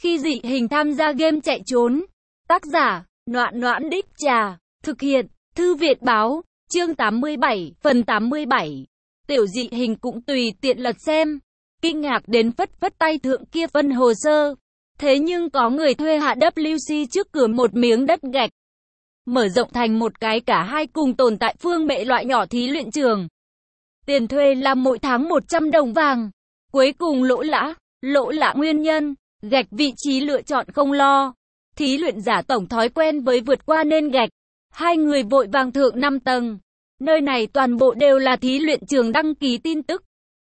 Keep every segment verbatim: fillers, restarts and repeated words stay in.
Khi dị hình tham gia game chạy trốn. Tác giả, Noãn Noãn Đích Trà. Thực hiện, Thư Viện Báo. Chương tám mươi bảy, phần tám mươi bảy. Tiểu dị hình cũng tùy tiện lật xem. Kinh ngạc đến phất phất tay thượng kia phân hồ sơ. Thế nhưng có người thuê hạ W C trước cửa một miếng đất gạch. Mở rộng thành một cái cả hai cùng tồn tại phương bệ loại nhỏ thí luyện trường. Tiền thuê là mỗi tháng một trăm đồng vàng. Cuối cùng lỗ lã, lỗ lã nguyên nhân, gạch vị trí lựa chọn không lo. Thí luyện giả tổng thói quen với vượt qua nên gạch. Hai người vội vàng thượng năm tầng. Nơi này toàn bộ đều là thí luyện trường đăng ký tin tức.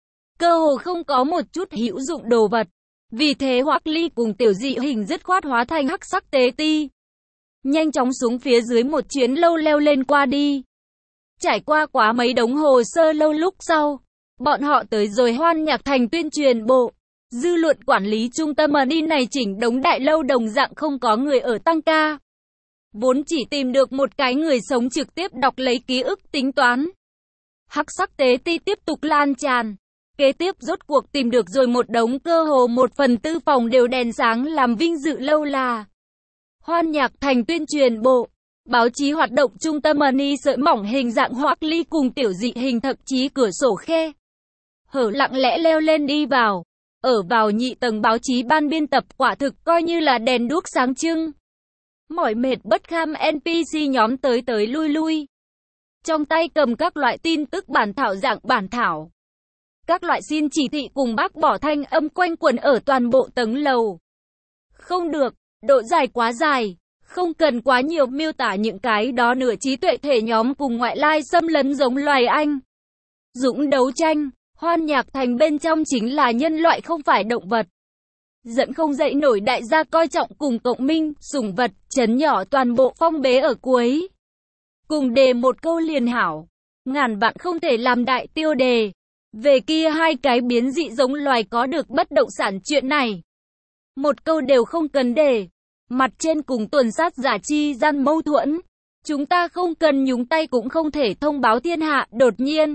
Cơ hồ không có một chút hữu dụng đồ vật. Vì thế Hoắc Ly cùng tiểu dị hình dứt khoát hóa thành hắc sắc tế ti. Nhanh chóng xuống phía dưới một chuyến lâu leo lên qua đi. Trải qua quá mấy đống hồ sơ lâu lúc sau, bọn họ tới rồi Hoan Nhạc Thành tuyên truyền bộ. Dư luận quản lý trung tâm ở đi này chỉnh đống đại lâu đồng dạng không có người ở tăng ca. Vốn chỉ tìm được một cái người sống trực tiếp đọc lấy ký ức tính toán. Hắc sắc tế ti tiếp tục lan tràn. Kế tiếp rốt cuộc tìm được rồi một đống cơ hồ một phần tư phòng đều đèn sáng làm vinh dự lâu là Hoan Nhạc Thành tuyên truyền bộ. Báo chí hoạt động trung tâm money sợi mỏng hình dạng Hoắc Ly cùng tiểu dị hình thậm chí cửa sổ khe hở lặng lẽ leo lên đi vào. Ở vào nhị tầng báo chí ban biên tập quả thực coi như là đèn đuốc sáng trưng. Mỏi mệt bất kham en pê xê nhóm tới tới lui lui. Trong tay cầm các loại tin tức bản thảo dạng bản thảo. Các loại xin chỉ thị cùng bác bỏ thanh âm quanh quẩn ở toàn bộ tầng lầu. Không được, độ dài quá dài. Không cần quá nhiều miêu tả những cái đó nửa trí tuệ thể nhóm cùng ngoại lai xâm lấn giống loài Anh. Dũng đấu tranh, Hoan Nhạc Thành bên trong chính là nhân loại không phải động vật. Dẫn không dậy nổi đại gia coi trọng cùng cộng minh, sủng vật, chấn nhỏ toàn bộ phong bế ở cuối. Cùng đề một câu liền hảo. Ngàn vạn không thể làm đại tiêu đề. Về kia hai cái biến dị giống loài có được bất động sản chuyện này. Một câu đều không cần đề. Mặt trên cùng tuần sát giả chi gian mâu thuẫn. Chúng ta không cần nhúng tay cũng không thể thông báo thiên hạ, đột nhiên.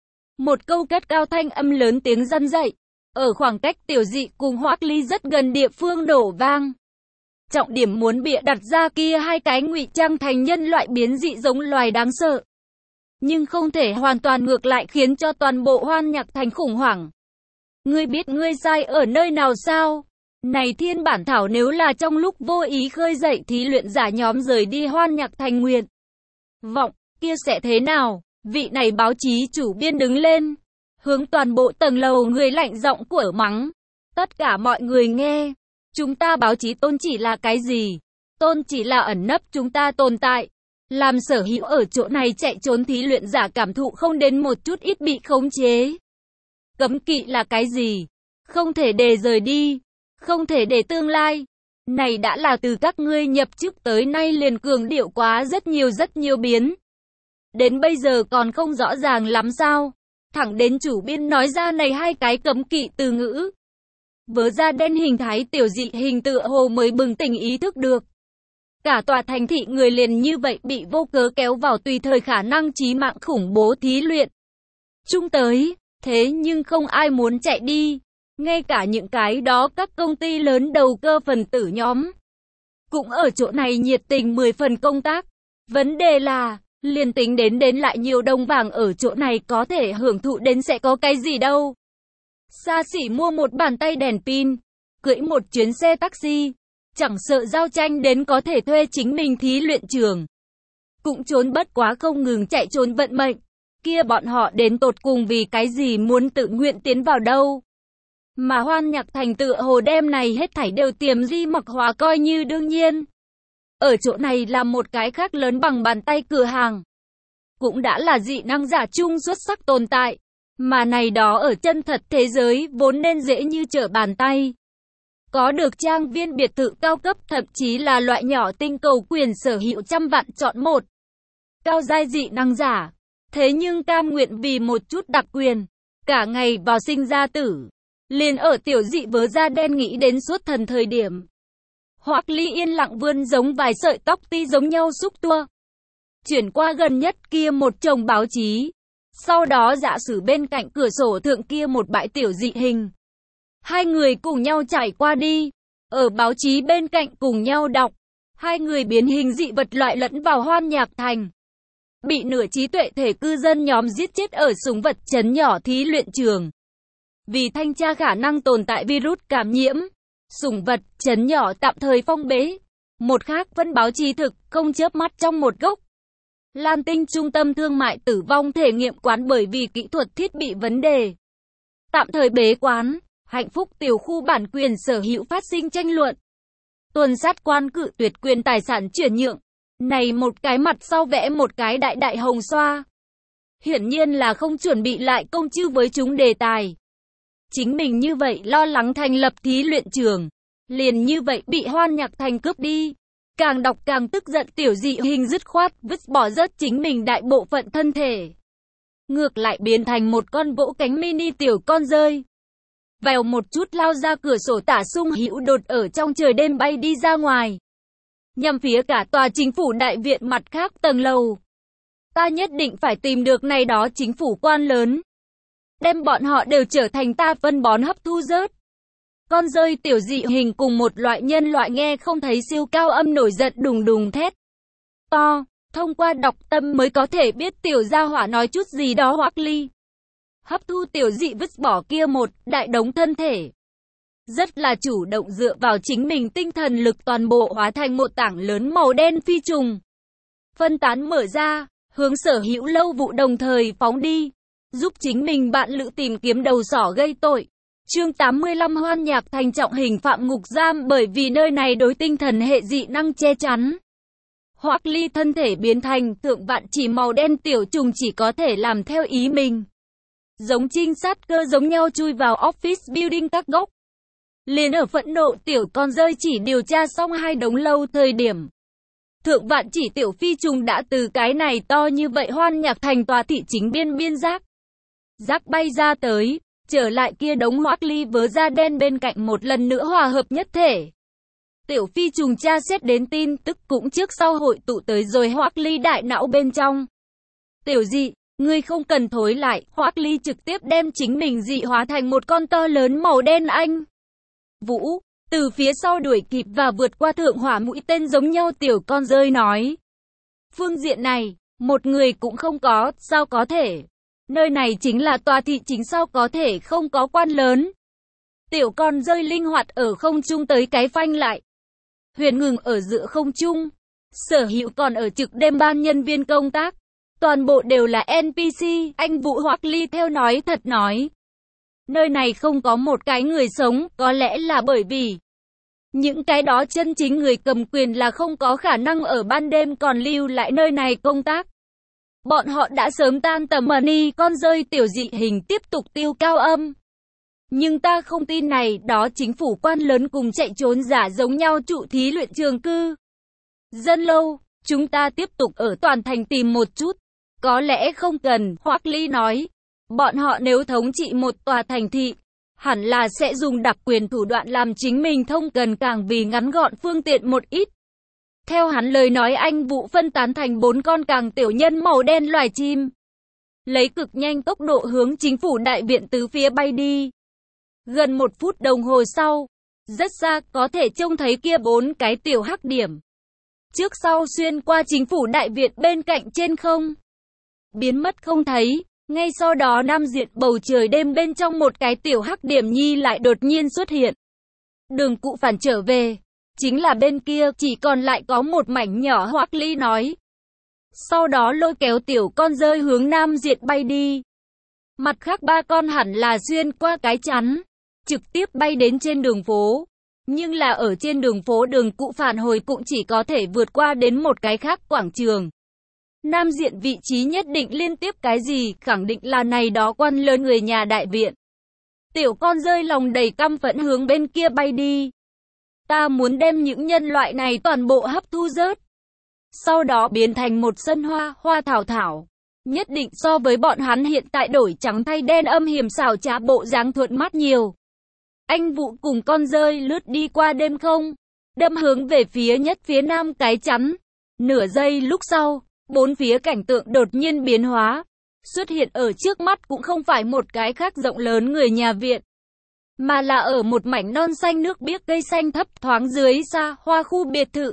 Một câu cất cao thanh âm lớn tiếng răn dậy. Ở khoảng cách tiểu dị cùng Hoắc Ly rất gần địa phương đổ vang. Trọng điểm muốn bịa đặt ra kia hai cái ngụy trang thành nhân loại biến dị giống loài đáng sợ. Nhưng không thể hoàn toàn ngược lại khiến cho toàn bộ Hoan Nhạc Thành khủng hoảng. Ngươi biết ngươi sai ở nơi nào sao? Này thiên bản thảo nếu là trong lúc vô ý khơi dậy thí luyện giả nhóm rời đi Hoan Nhạc Thành nguyện vọng, kia sẽ thế nào? Vị này báo chí chủ biên đứng lên, hướng toàn bộ tầng lầu người lạnh giọng của mắng. Tất cả mọi người nghe, chúng ta báo chí tôn chỉ là cái gì? Tôn chỉ là ẩn nấp chúng ta tồn tại. Làm sở hữu ở chỗ này chạy trốn thí luyện giả cảm thụ không đến một chút ít bị khống chế. Cấm kỵ là cái gì? Không thể để rời đi. Không thể để tương lai. Này đã là từ các ngươi nhập chức tới nay liền cường điệu quá rất nhiều rất nhiều biến. Đến bây giờ còn không rõ ràng lắm sao. Thẳng đến chủ biên nói ra này hai cái cấm kỵ từ ngữ. Vớ ra đen hình thái tiểu dị hình tựa hồ mới bừng tỉnh ý thức được. Cả tòa thành thị người liền như vậy bị vô cớ kéo vào tùy thời khả năng chí mạng khủng bố thí luyện. Chung tới, thế nhưng không ai muốn chạy đi. Ngay cả những cái đó các công ty lớn đầu cơ phần tử nhóm. Cũng ở chỗ này nhiệt tình mười phần công tác. Vấn đề là, liền tính đến đến lại nhiều đồng vàng ở chỗ này có thể hưởng thụ đến sẽ có cái gì đâu. Xa xỉ mua một bàn tay đèn pin, cưỡi một chuyến xe taxi. Chẳng sợ giao tranh đến có thể thuê chính mình thí luyện trường. Cũng trốn bất quá không ngừng chạy trốn vận mệnh. Kia bọn họ đến tột cùng vì cái gì muốn tự nguyện tiến vào đâu. Mà Hoan Nhạc Thành tựa hồ đem này hết thảy đều tiềm di mặc hóa coi như đương nhiên. Ở chỗ này là một cái khác lớn bằng bàn tay cửa hàng. Cũng đã là dị năng giả chung xuất sắc tồn tại. Mà này đó ở chân thật thế giới vốn nên dễ như trở bàn tay. Có được trang viên biệt thự cao cấp thậm chí là loại nhỏ tinh cầu quyền sở hữu trăm vạn chọn một. Cao giai dị năng giả. Thế nhưng cam nguyện vì một chút đặc quyền. Cả ngày vào sinh ra tử. Liền ở tiểu dị vớ da đen nghĩ đến suốt thần thời điểm. Hoắc Ly yên lặng vươn giống vài sợi tóc ti giống nhau xúc tua. Chuyển qua gần nhất kia một chồng báo chí. Sau đó dạ sử bên cạnh cửa sổ thượng kia một bãi tiểu dị hình. Hai người cùng nhau chạy qua đi. Ở báo chí bên cạnh cùng nhau đọc, hai người biến hình dị vật loại lẫn vào Hoan Nhạc Thành. Bị nửa trí tuệ thể cư dân nhóm giết chết ở súng vật trấn nhỏ thí luyện trường. Vì thanh tra khả năng tồn tại virus cảm nhiễm, sủng vật trấn nhỏ tạm thời phong bế. Một khác vẫn báo chí thực, không chớp mắt trong một góc. Lam Tinh trung tâm thương mại tử vong thể nghiệm quán bởi vì kỹ thuật thiết bị vấn đề. Tạm thời bế quán, Hạnh Phúc tiểu khu bản quyền sở hữu phát sinh tranh luận. Tuần sát quan cự tuyệt quyền tài sản chuyển nhượng. Này một cái mặt sau vẽ một cái đại đại hồng xoa. Hiển nhiên là không chuẩn bị lại công chư với chúng đề tài. Chính mình như vậy lo lắng thành lập thí luyện trường. Liền như vậy bị Hoan Nhạc Thành cướp đi. Càng đọc càng tức giận, tiểu dị hình dứt khoát vứt bỏ rớt chính mình đại bộ phận thân thể. Ngược lại biến thành một con vỗ cánh mini tiểu con rơi. Vèo một chút lao ra cửa sổ tả sung hữu đột ở trong trời đêm bay đi ra ngoài. Nhằm phía cả tòa chính phủ đại viện mặt khác tầng lầu. Ta nhất định phải tìm được này đó chính phủ quan lớn. Đem bọn họ đều trở thành ta phân bón hấp thu rớt. Con rơi tiểu dị hình cùng một loại nhân loại nghe không thấy siêu cao âm nổi giận đùng đùng thét to. Thông qua đọc tâm mới có thể biết tiểu gia hỏa nói chút gì đó. Hoắc Ly hấp thu tiểu dị vứt bỏ kia một đại đống thân thể. Rất là chủ động dựa vào chính mình tinh thần lực toàn bộ hóa thành một tảng lớn màu đen phi trùng. Phân tán mở ra, hướng sở hữu lâu vụ đồng thời phóng đi. Giúp chính mình bạn lữ tìm kiếm đầu sỏ gây tội. Chương tám mươi lăm Hoan Nhạc Thành trọng hình phạm ngục giam bởi vì nơi này đối tinh thần hệ dị năng che chắn. Hoắc Ly thân thể biến thành thượng vạn chỉ màu đen tiểu trùng chỉ có thể làm theo ý mình. Giống trinh sát cơ giống nhau chui vào office building các góc. Liền ở phẫn nộ tiểu con rơi chỉ điều tra xong hai đống lâu thời điểm. Thượng vạn chỉ tiểu phi trùng đã từ cái này to như vậy Hoan Nhạc Thành tòa thị chính biên biên giác. Giác bay ra tới, trở lại kia đống Hoắc Ly vớ da đen bên cạnh một lần nữa hòa hợp nhất thể. Tiểu phi trùng tra xét đến tin tức cũng trước sau hội tụ tới rồi Hoắc Ly đại não bên trong. Tiểu dị, ngươi không cần thối lại, Hoắc Ly trực tiếp đem chính mình dị hóa thành một con to lớn màu đen anh. Vũ, từ phía sau đuổi kịp và vượt qua thượng hỏa mũi tên giống nhau tiểu con rơi nói. Phương diện này, một người cũng không có, sao có thể? Nơi này chính là tòa thị chính sao có thể không có quan lớn? Tiểu con rơi linh hoạt ở không trung tới cái phanh lại. Huyền ngừng ở giữa không trung. Sở hữu còn ở trực đêm ban nhân viên công tác. Toàn bộ đều là en pê xê, anh Vũ Hoắc Ly theo nói thật nói. Nơi này không có một cái người sống, có lẽ là bởi vì những cái đó chân chính người cầm quyền là không có khả năng ở ban đêm còn lưu lại nơi này công tác. Bọn họ đã sớm tan tầm. Money con rơi tiểu dị hình tiếp tục tiêu cao âm. Nhưng ta không tin này, đó chính phủ quan lớn cùng chạy trốn giả giống nhau trụ thí luyện trường cư. Dân lâu, chúng ta tiếp tục ở toàn thành tìm một chút. Có lẽ không cần, Hoắc Ly nói. Bọn họ nếu thống trị một tòa thành thị, hẳn là sẽ dùng đặc quyền thủ đoạn làm chính mình thông cần càng vì ngắn gọn phương tiện một ít. Theo hắn lời nói, anh Vũ phân tán thành bốn con càng tiểu nhân màu đen loài chim. Lấy cực nhanh tốc độ hướng chính phủ đại viện tứ phía bay đi. Gần một phút đồng hồ sau, rất xa có thể trông thấy kia bốn cái tiểu hắc điểm. Trước sau xuyên qua chính phủ đại viện bên cạnh trên không. Biến mất không thấy. Ngay sau đó nam diện bầu trời đêm bên trong một cái tiểu hắc điểm nhi lại đột nhiên xuất hiện. Đường cụ phản trở về. Chính là bên kia chỉ còn lại có một mảnh nhỏ, Hoắc Ly nói. Sau đó lôi kéo tiểu con rơi hướng nam diện bay đi. Mặt khác ba con hẳn là xuyên qua cái chắn. Trực tiếp bay đến trên đường phố. Nhưng là ở trên đường phố đường cụ phản hồi cũng chỉ có thể vượt qua đến một cái khác quảng trường. Nam diện vị trí nhất định liên tiếp cái gì, khẳng định là này đó quan lớn người nhà đại viện. Tiểu con rơi lòng đầy căm phẫn hướng bên kia bay đi. Ta muốn đem những nhân loại này toàn bộ hấp thu rớt. Sau đó biến thành một sân hoa, hoa thảo thảo. Nhất định so với bọn hắn hiện tại đổi trắng thay đen âm hiểm xảo trá bộ dáng thuận mắt nhiều. Anh Vũ cùng con rơi lướt đi qua đêm không. Đâm hướng về phía nhất phía nam cái chắn. Nửa giây lúc sau. Bốn phía cảnh tượng đột nhiên biến hóa, xuất hiện ở trước mắt cũng không phải một cái khác rộng lớn người nhà viện, mà là ở một mảnh non xanh nước biếc cây xanh thấp thoáng dưới xa hoa khu biệt thự.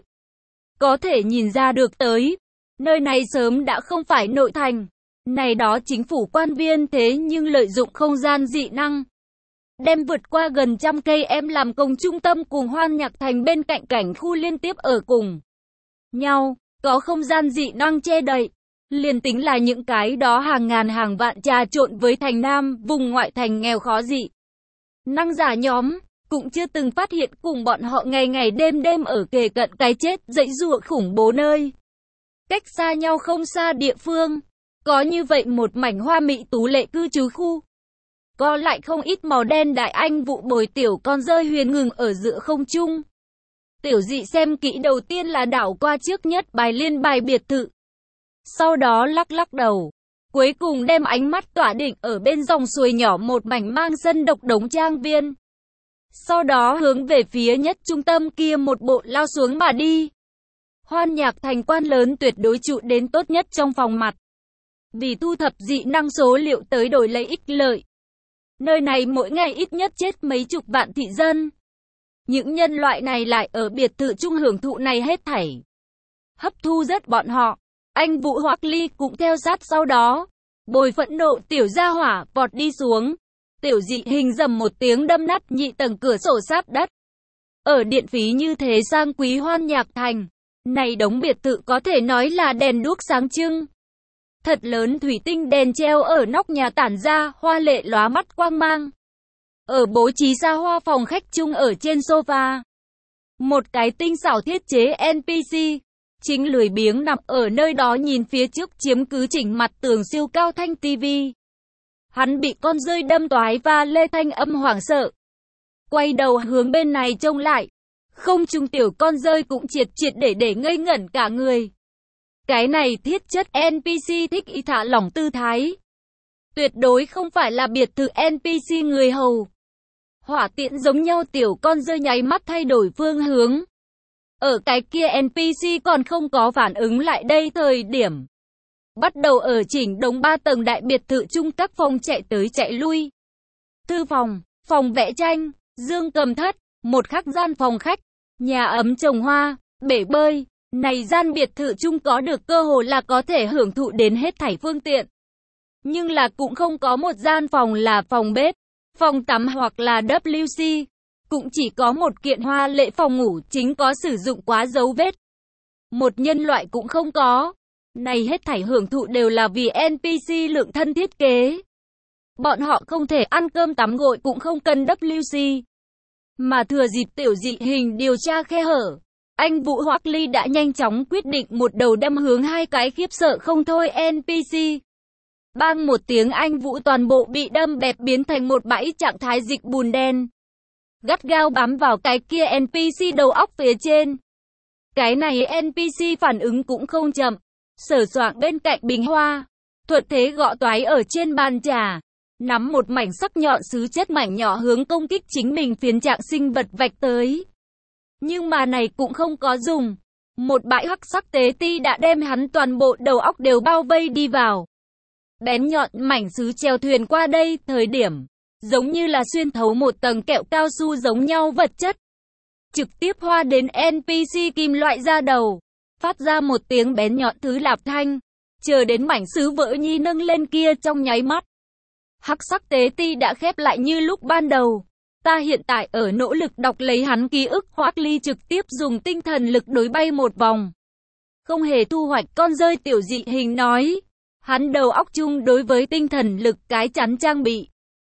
Có thể nhìn ra được tới, nơi này sớm đã không phải nội thành. Này đó chính phủ quan viên thế nhưng lợi dụng không gian dị năng, đem vượt qua gần trăm cây em làm công trung tâm cùng Hoan Nhạc Thành bên cạnh cảnh khu liên tiếp ở cùng nhau, có không gian dị năng che đậy. Liền tính là những cái đó hàng ngàn hàng vạn trà trộn với thành Nam, vùng ngoại thành nghèo khó dị năng giả nhóm, cũng chưa từng phát hiện cùng bọn họ ngày ngày đêm đêm ở kề cận cái chết dãy giụa khủng bố nơi cách xa nhau không xa địa phương. Có như vậy một mảnh hoa mỹ tú lệ cư trú khu, có lại không ít màu đen đại anh vụ bồi tiểu con rơi huyền ngừng ở giữa không trung. Tiểu dị xem kỹ đầu tiên là đảo qua trước nhất bài liên bài biệt thự, sau đó lắc lắc đầu, cuối cùng đem ánh mắt tỏa định ở bên dòng suối nhỏ một mảnh mang sân độc đống trang viên. Sau đó hướng về phía nhất trung tâm kia một bộ lao xuống mà đi. Hoan Nhạc Thành quan lớn tuyệt đối trụ đến tốt nhất trong phòng mặt, vì thu thập dị năng số liệu tới đổi lấy ích lợi. Nơi này mỗi ngày ít nhất chết mấy chục vạn thị dân. Những nhân loại này lại ở biệt thự chung hưởng thụ này hết thảy, hấp thu rất bọn họ. Anh Vũ Hoắc Ly cũng theo sát sau đó, bồi phẫn nộ tiểu gia hỏa vọt đi xuống. Tiểu dị hình dầm một tiếng đâm nát nhị tầng cửa sổ sáp đất. Ở điện phí như thế sang quý Hoan Nhạc Thành, này đống biệt thự có thể nói là đèn đuốc sáng trưng. Thật lớn thủy tinh đèn treo ở nóc nhà tản ra, hoa lệ lóa mắt quang mang. Ở bố trí xa hoa phòng khách chung ở trên sofa, một cái tinh xảo thiết chế en pê xê, chính lười biếng nằm ở nơi đó nhìn phía trước chiếm cứ chỉnh mặt tường siêu cao thanh tivi. Hắn bị con rơi đâm toái và lê thanh âm hoảng sợ. Quay đầu hướng bên này trông lại, không trung tiểu con rơi cũng triệt triệt để để ngây ngẩn cả người. Cái này thiết chất en pê xê thích y thả lỏng tư thái. Tuyệt đối không phải là biệt thự en pê xê người hầu. Hỏa tiễn giống nhau tiểu con rơi nháy mắt thay đổi phương hướng. Ở cái kia en pê xê còn không có phản ứng lại đây thời điểm, bắt đầu ở chỉnh đống ba tầng đại biệt thự chung các phòng chạy tới chạy lui. Thư phòng, phòng vẽ tranh, dương cầm thất, một khắc gian phòng khách, nhà ấm trồng hoa, bể bơi. Này gian biệt thự chung có được cơ hội là có thể hưởng thụ đến hết thảy phương tiện. Nhưng là cũng không có một gian phòng là phòng bếp, phòng tắm hoặc là vê kép xê. Cũng chỉ có một kiện hoa lệ phòng ngủ chính có sử dụng quá dấu vết. Một nhân loại cũng không có. Này hết thảy hưởng thụ đều là vì en pê xê lượng thân thiết kế. Bọn họ không thể ăn cơm tắm gội cũng không cần vê kép xê. Mà thừa dịp tiểu dị hình điều tra khe hở, anh Vũ Hoắc Ly đã nhanh chóng quyết định một đầu đâm hướng hai cái khiếp sợ không thôi en pê xê. Bang một tiếng anh Vũ toàn bộ bị đâm bẹp biến thành một bãi trạng thái dịch bùn đen. Gắt gao bám vào cái kia en pê xê đầu óc phía trên. Cái này en pê xê phản ứng cũng không chậm. Sở soạng bên cạnh bình hoa, thuận thế gõ toái ở trên bàn trà, nắm một mảnh sắc nhọn sứ chất mảnh nhỏ hướng công kích chính mình phiến trạng sinh vật vạch tới. Nhưng mà này cũng không có dùng. Một bãi hắc sắc tế ti đã đem hắn toàn bộ đầu óc đều bao vây đi vào. Bén nhọn mảnh sứ chèo thuyền qua đây thời điểm, giống như là xuyên thấu một tầng kẹo cao su giống nhau vật chất. Trực tiếp hoa đến en pê xê kim loại ra đầu, phát ra một tiếng bén nhọn thứ lạp thanh, chờ đến mảnh sứ vỡ nhi nâng lên kia trong nháy mắt. Hắc sắc tế ti đã khép lại như lúc ban đầu. Ta hiện tại ở nỗ lực đọc lấy hắn ký ức. Hoắc Ly trực tiếp dùng tinh thần lực đối bay một vòng. Không hề thu hoạch con rơi tiểu dị hình nói. Hắn đầu óc chung đối với tinh thần lực cái chắn trang bị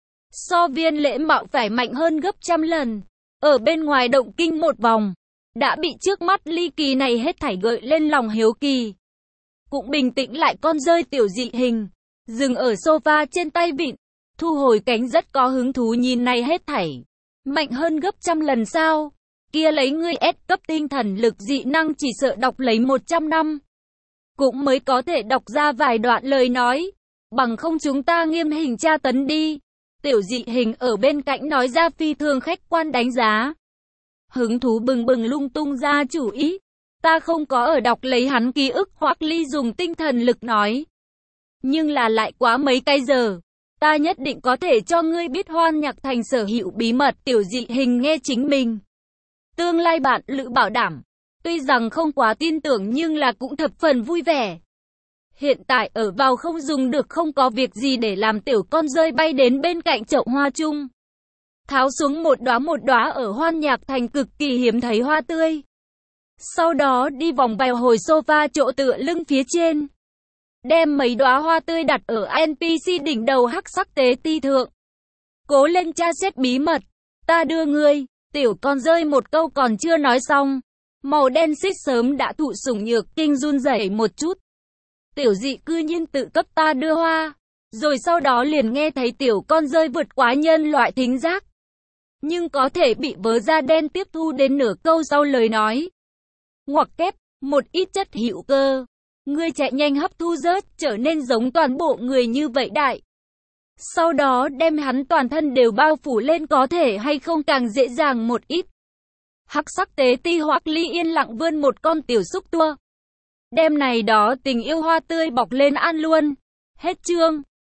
so viên lễ mạo phải mạnh hơn gấp trăm lần. Ở bên ngoài động kinh một vòng, đã bị trước mắt ly kỳ này hết thảy gợi lên lòng hiếu kỳ. Cũng bình tĩnh lại con rơi tiểu dị hình, dừng ở sofa trên tay vịn, thu hồi cánh rất có hứng thú nhìn này hết thảy. Mạnh hơn gấp trăm lần sao? Kia lấy ngươi S cấp tinh thần lực dị năng chỉ sợ đọc lấy một trăm năm. Cũng mới có thể đọc ra vài đoạn lời nói. Bằng không chúng ta nghiêm hình tra tấn đi. Tiểu dị hình ở bên cạnh nói ra phi thường khách quan đánh giá. Hứng thú bừng bừng lung tung ra chủ ý. Ta không có ở đọc lấy hắn ký ức. Hoắc Ly dùng tinh thần lực nói. Nhưng là lại quá mấy cái giờ. Ta nhất định có thể cho ngươi biết Hoan Nhạc Thành sở hữu bí mật. Tiểu Dị Hình nghe chính mình tương lai bạn lữ bảo đảm, tuy rằng không quá tin tưởng nhưng là cũng thập phần vui vẻ. Hiện tại ở vào không dùng được, không có việc gì để làm, tiểu con rơi bay đến bên cạnh chậu hoa chung, tháo xuống một đóa một đóa ở Hoan Nhạc Thành cực kỳ hiếm thấy hoa tươi. Sau đó đi vòng vào hồi sofa chỗ tựa lưng phía trên, đem mấy đóa hoa tươi đặt ở en pê xê đỉnh đầu hắc sắc tế ti thượng. Cố lên tra xét bí mật, ta đưa ngươi. Tiểu con rơi một câu còn chưa nói xong, màu đen xích sớm đã thụ sủng nhược kinh run rẩy một chút. Tiểu Dị cư nhiên tự cấp ta đưa hoa, rồi sau đó liền nghe thấy tiểu con rơi vượt quá nhân loại thính giác, nhưng có thể bị vớ da đen tiếp thu đến nửa câu sau lời nói. Ngoặc kép, một ít chất hữu cơ, ngươi chạy nhanh hấp thu rớt, trở nên giống toàn bộ người như vậy đại. Sau đó đem hắn toàn thân đều bao phủ lên, có thể hay không càng dễ dàng một ít. Hắc sắc tế ti Hoắc Ly yên lặng vươn một con tiểu xúc tua, đem này đó tình yêu hoa tươi bọc lên ăn luôn. Hết chương.